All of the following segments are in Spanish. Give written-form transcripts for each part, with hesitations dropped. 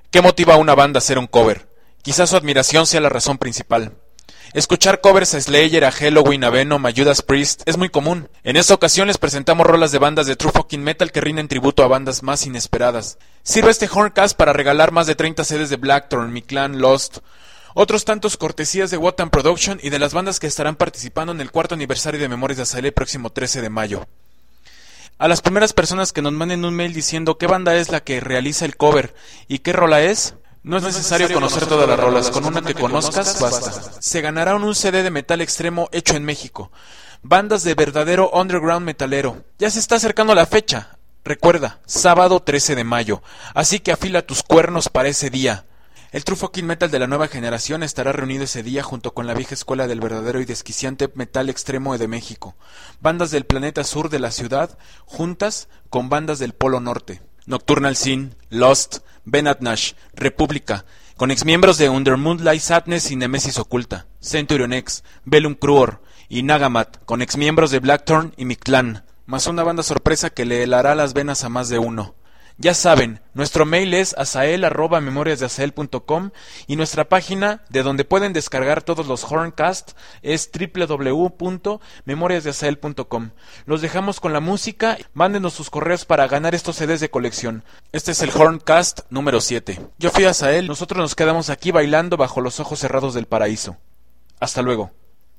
¿Qué motiva a una banda a hacer un cover? Quizás su admiración sea la razón principal. Escuchar covers a Slayer, a Helloween, a Venom, a Judas Priest es muy común. En esta ocasión les presentamos rolas de bandas de True Fucking Metal que rinden tributo a bandas más inesperadas. Sirve este Horncast para regalar más de 30 CDs de Blackthorn, Mi Clan, Lost, otros tantos cortesías de Wotan Production y de las bandas que estarán participando en el 4º aniversario de Memorias de Azael el próximo 13 de mayo. A las primeras personas que nos manden un mail diciendo qué banda es la que realiza el cover y qué rola es, no es necesario conocer todas las rolas, con una que conozcas basta. Se ganarán un CD de metal extremo hecho en México. Bandas de verdadero underground metalero. Ya se está acercando la fecha. Recuerda, sábado 13 de mayo. Así que afila tus cuernos para ese día. El True Fucking Metal de la nueva generación estará reunido ese día junto con la vieja escuela del verdadero y desquiciante metal extremo de México. Bandas del planeta sur de la ciudad, juntas con bandas del Polo Norte. Nocturnal Sin, Lost, Benat Nash, República, con exmiembros de Under Moonlight Sadness y Nemesis Oculta, Centurion X, Bellum Cruor y Nagamat, con exmiembros de Blackthorn y Mi Clan, más una banda sorpresa que le helará las venas a más de uno. Ya saben, nuestro mail es azael@memoriasdeazael.com y nuestra página, de donde pueden descargar todos los Horncast, es www.memoriasdeazael.com. Los dejamos con la música, mándenos sus correos para ganar estos CDs de colección. Este es el Horncast número 7. Yo fui Azael, nosotros nos quedamos aquí bailando bajo los ojos cerrados del paraíso. Hasta luego.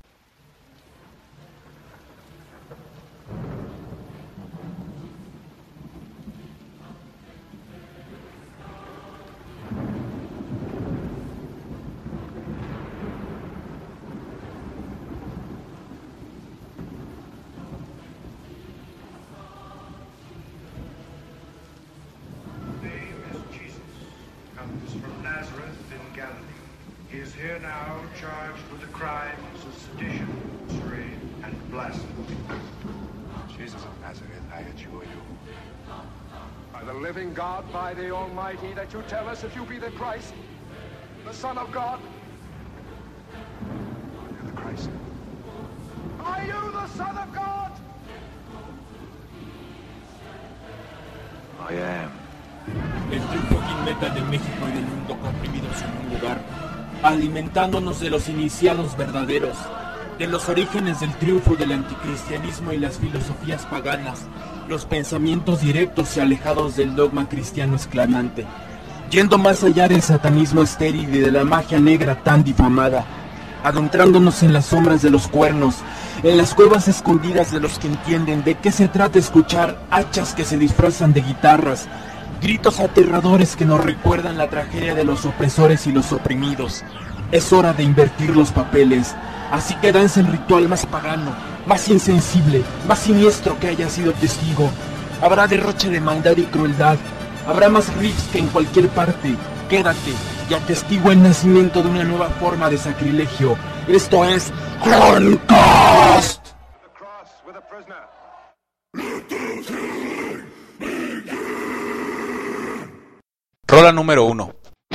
Here now charged with the crimes of sedition, sorcery, and blasphemy. Jesus of Nazareth, I adjure you. By the living God, by the Almighty, that you tell us if you be the Christ, the Son of God. Are you the Christ? Are you the Son of God? I am. El True Fucking Metal de México y del mundo comprimidos en un lugar, alimentándonos de los iniciados verdaderos, de los orígenes del triunfo del anticristianismo y las filosofías paganas, los pensamientos directos y alejados del dogma cristiano esclavante, yendo más allá del satanismo estéril y de la magia negra tan difamada, adentrándonos en las sombras de los cuernos, en las cuevas escondidas de los que entienden de qué se trata escuchar hachas que se disfrazan de guitarras, gritos aterradores que nos recuerdan la tragedia de los opresores y los oprimidos. Es hora de invertir los papeles, así que danza el ritual más pagano, más insensible, más siniestro que haya sido testigo. Habrá derroche de maldad y crueldad, habrá más riffs que en cualquier parte. Quédate y atestigua el nacimiento de una nueva forma de sacrilegio. Esto es Horncast. Rola número 1.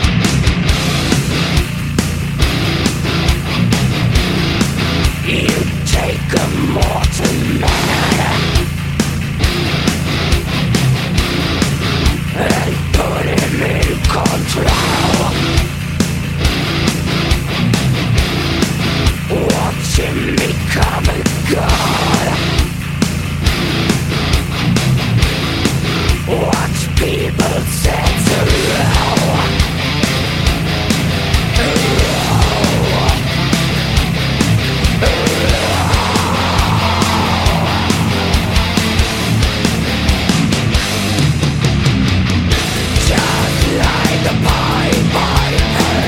You take a mortal man and put him in control. Watch him become a god. Watch people set around. Just like a pipe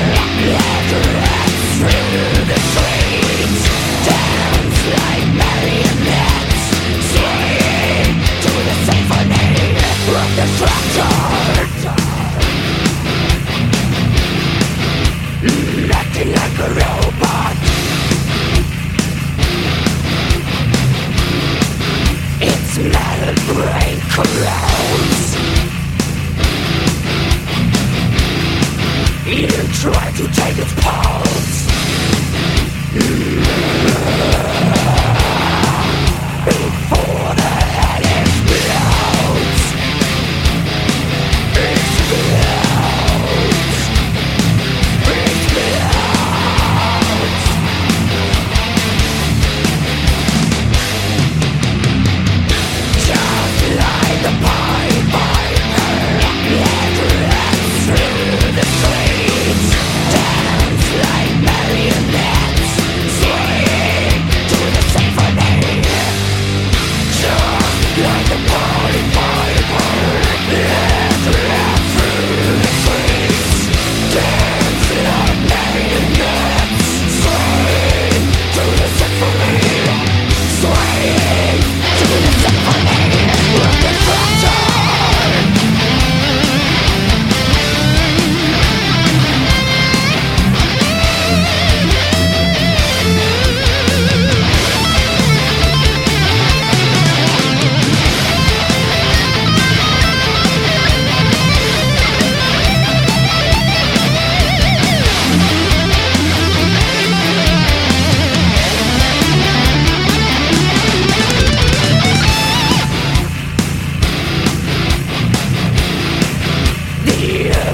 through the streets, dance like marionettes, swaying to the symphony of destruction. Acting like a robot, its metal brain corrodes. You try to take its pulse. Before the head explodes. Explode.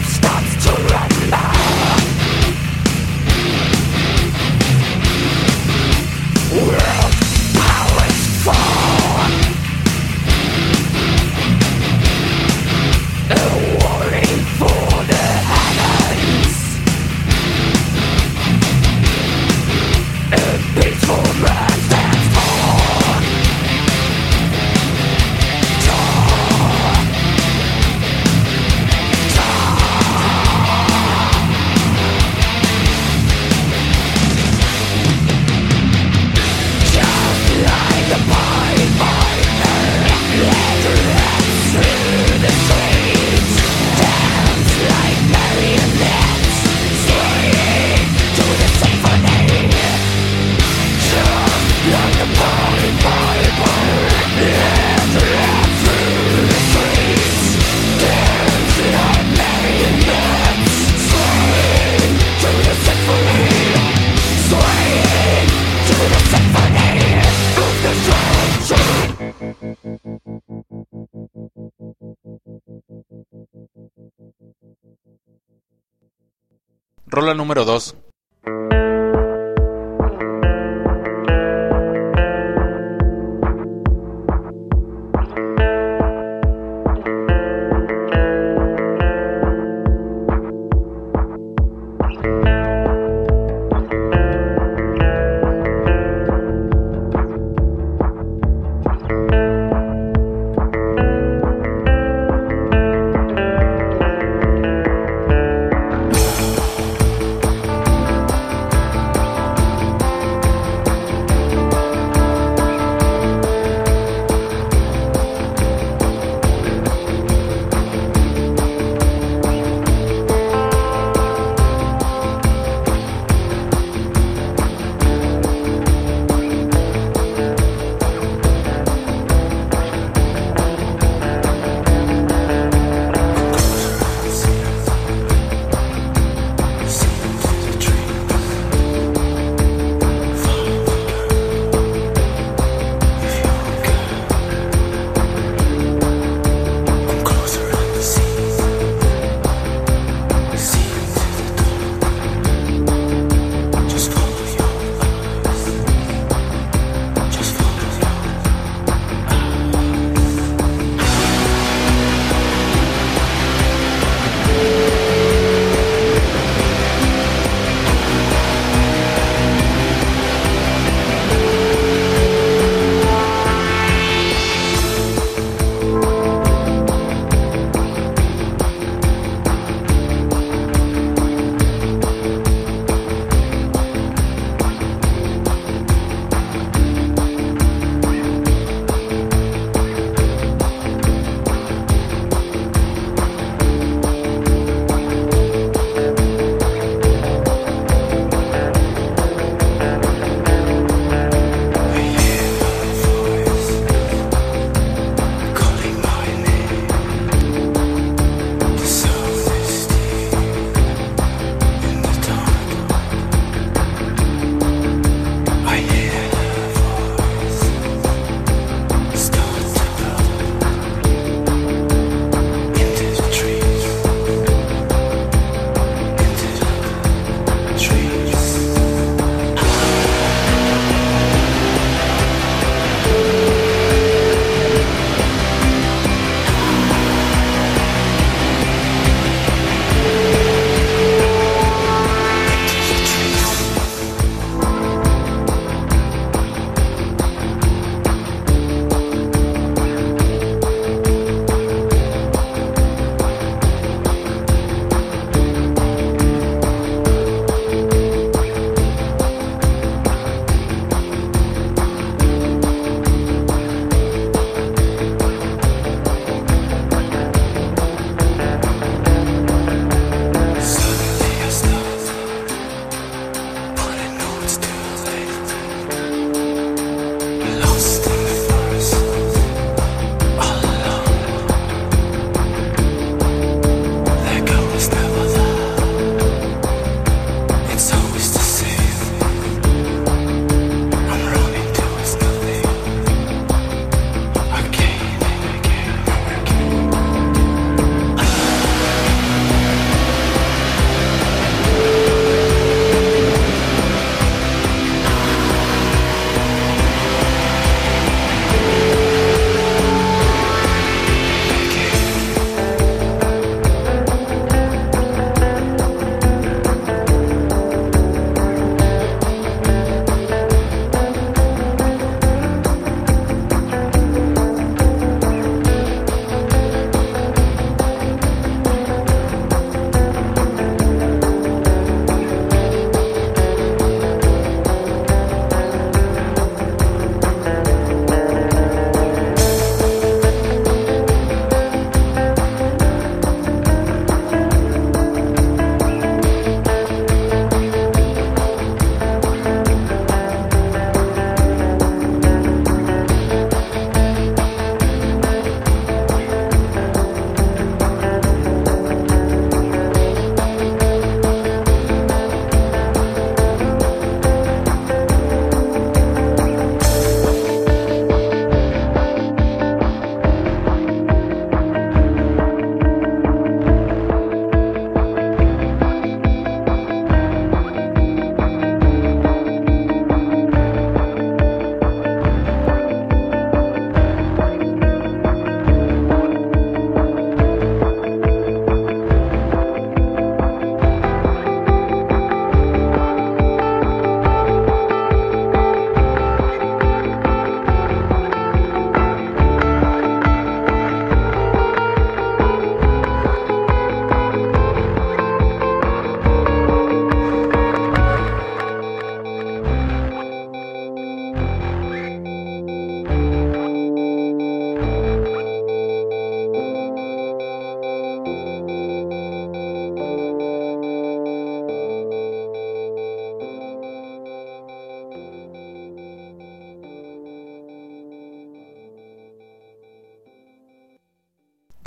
Rola número 2.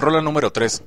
rola número 3.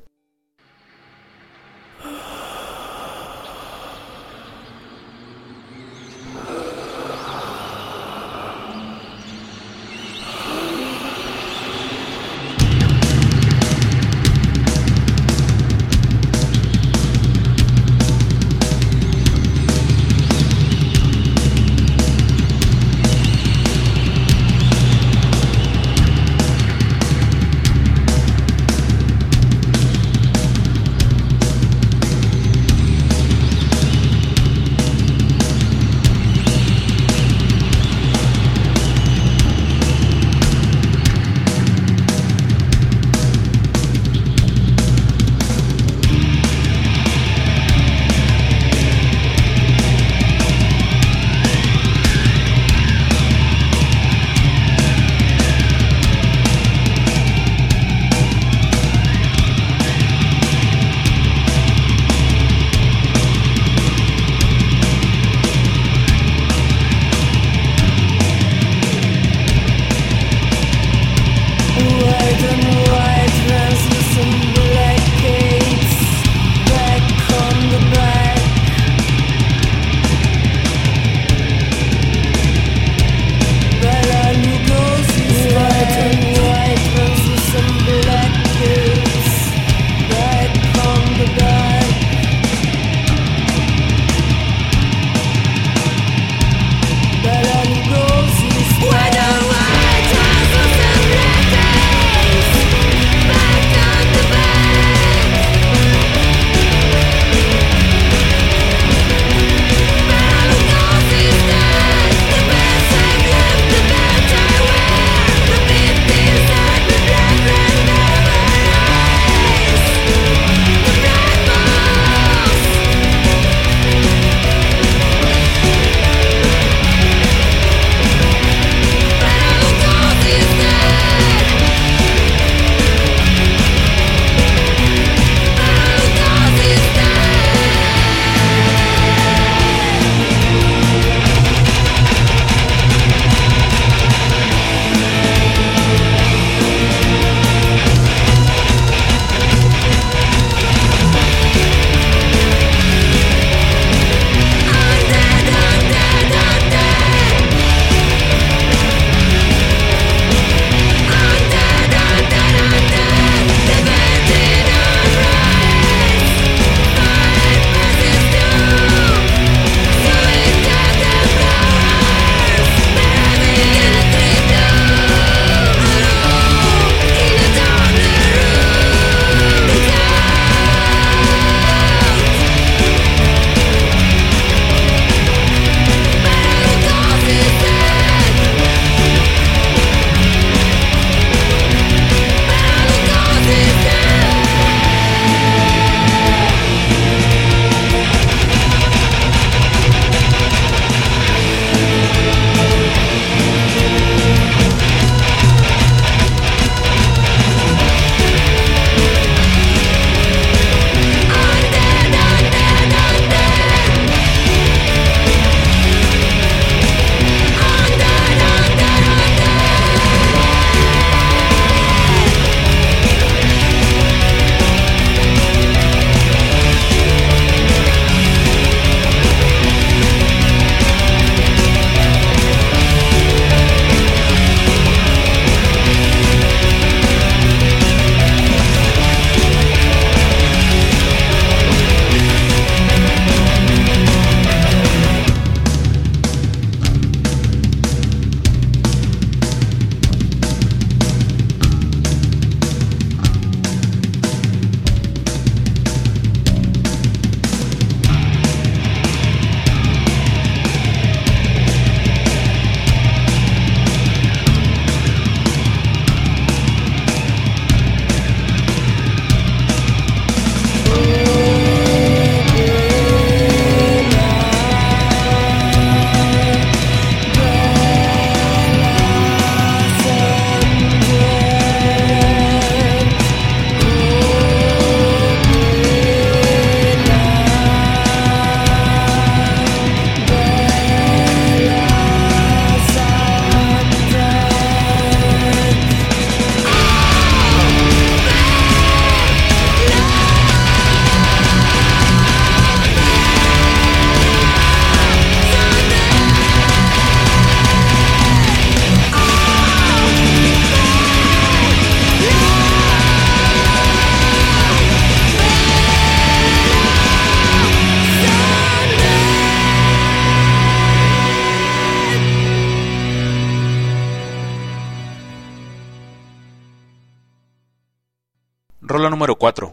Rola número 4.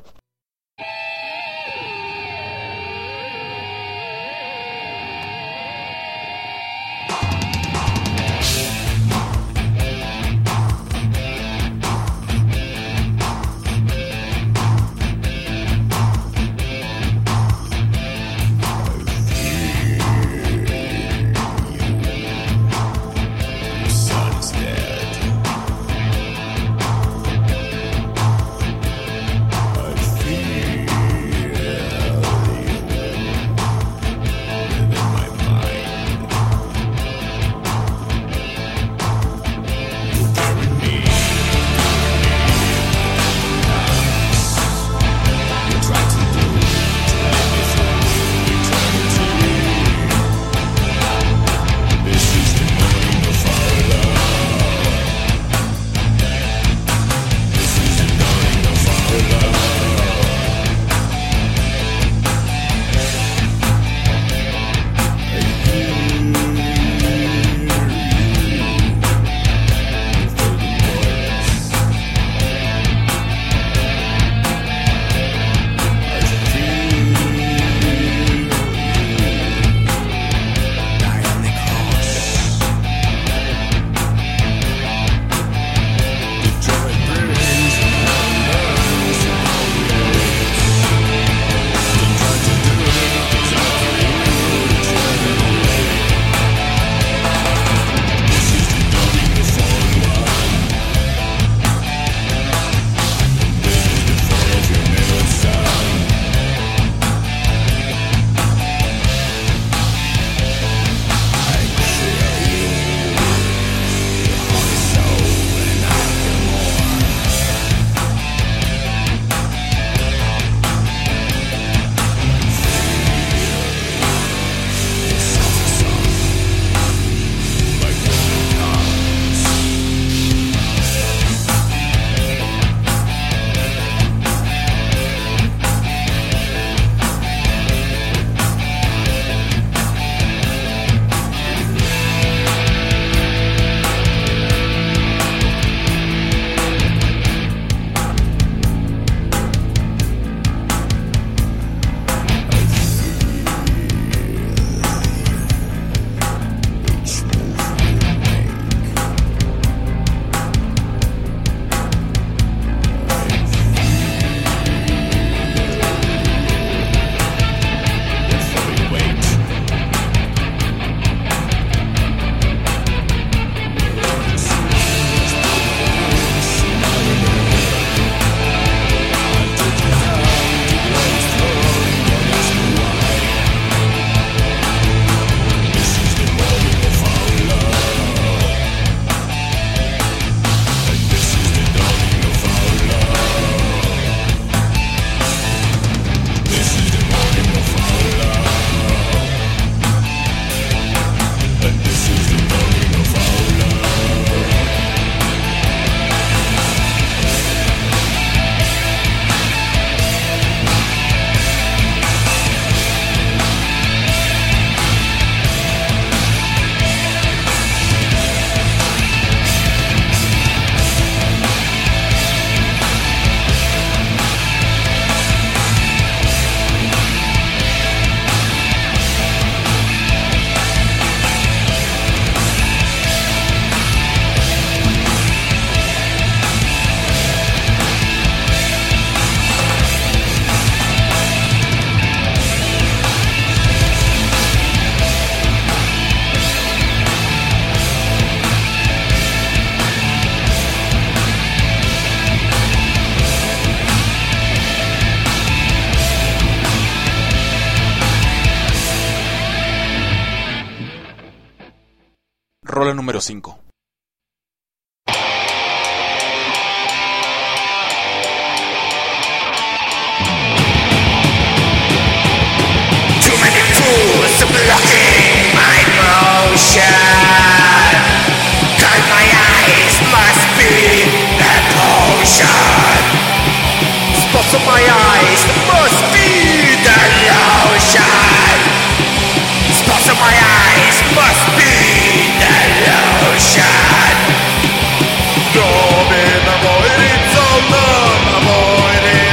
Rola número 5. Of my eyes must be the lotion. Spots of my eyes must be the lotion. You've been avoiding so long, avoiding.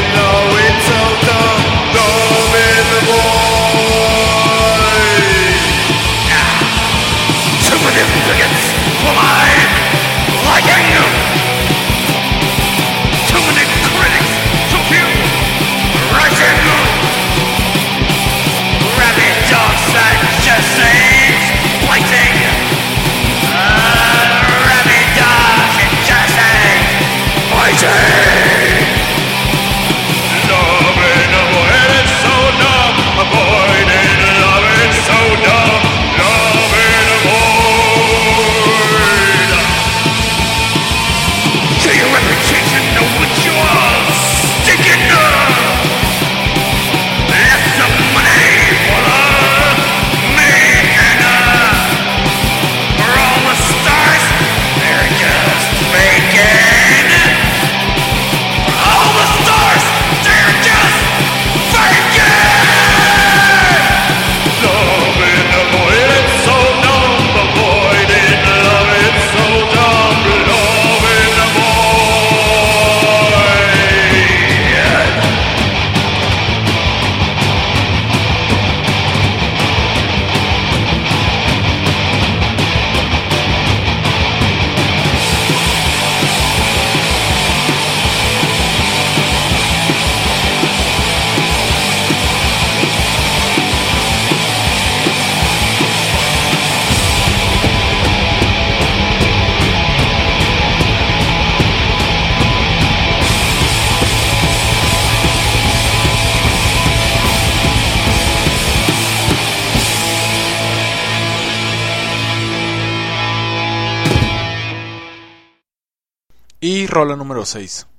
Y rola número 6.